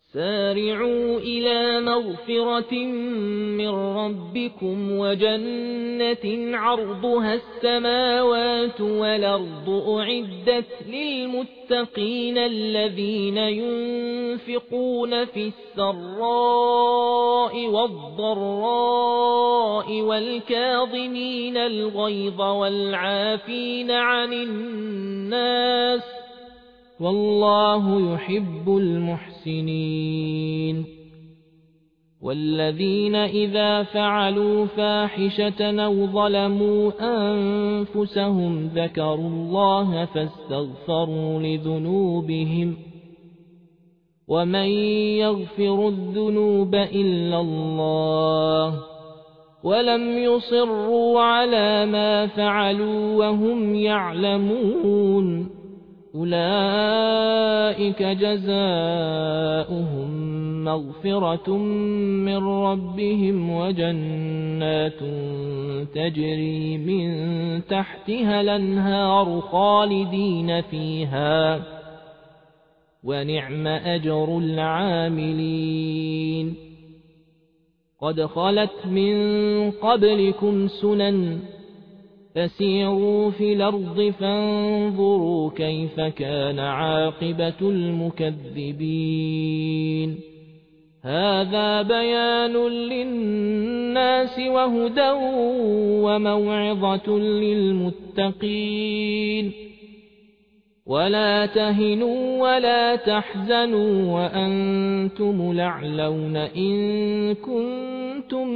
سارعوا إلى مغفرة من ربكم وجنة عرضها السماوات والأرض أعدت للمتقين الذين ينفقون في السراء والضراء والكاظمين الغيظ والعافين عن الناس والله يحب المحسنين والذين إذا فعلوا فاحشة أو ظلموا أنفسهم ذكروا الله فاستغفروا لذنوبهم ومن يغفر الذنوب إلا الله ولم يصروا على ما فعلوا وهم يعلمون أولئك جزاؤهم مغفرة من ربهم وجنات تجري من تحتها الأنهار خالدين فيها ونعم أجر العاملين قد خلت من قبلكم سنن فسيروا في الأرض فانظروا كيف كان عاقبة المكذبين هذا بيان للناس وهدى وموعظة للمتقين ولا تهنوا ولا تحزنوا وأنتم الأعلون إن كنتم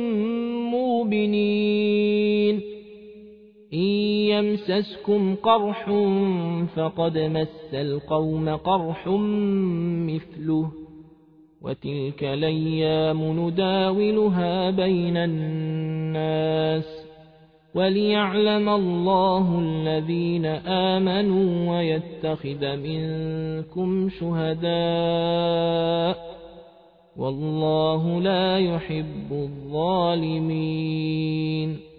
مؤمنين إن يمسسكم قرح فقد مس القوم قرح مثله وتلك الأيام نداولها بين الناس وليعلم الله الذين آمنوا ويتخذ منكم شهداء والله لا يحب الظالمين